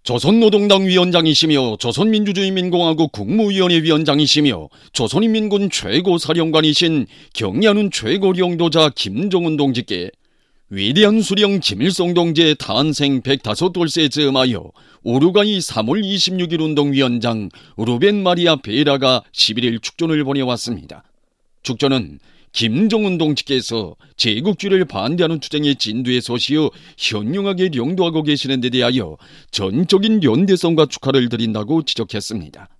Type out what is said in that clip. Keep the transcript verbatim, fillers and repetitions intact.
조선노동당 위원장이시며 조선민주주의민공화국 국무위원회 위원장이시며 조선인민군 최고사령관이신 경의하는 최고령도자 김정은 동지께 위대한 수령 김일성 동지의 탄생 백다섯 돌세에 즈음하여 우루과이 삼월 이십육일 운동위원장 루벤 마리아 베라가 십일일 축전을 보내왔습니다. 축전은 김정은 동지께서 제국주의를 반대하는 투쟁의 진두에 서시어 현명하게 령도하고 계시는 데 대하여 전적인 연대성과 축하를 드린다고 지적했습니다.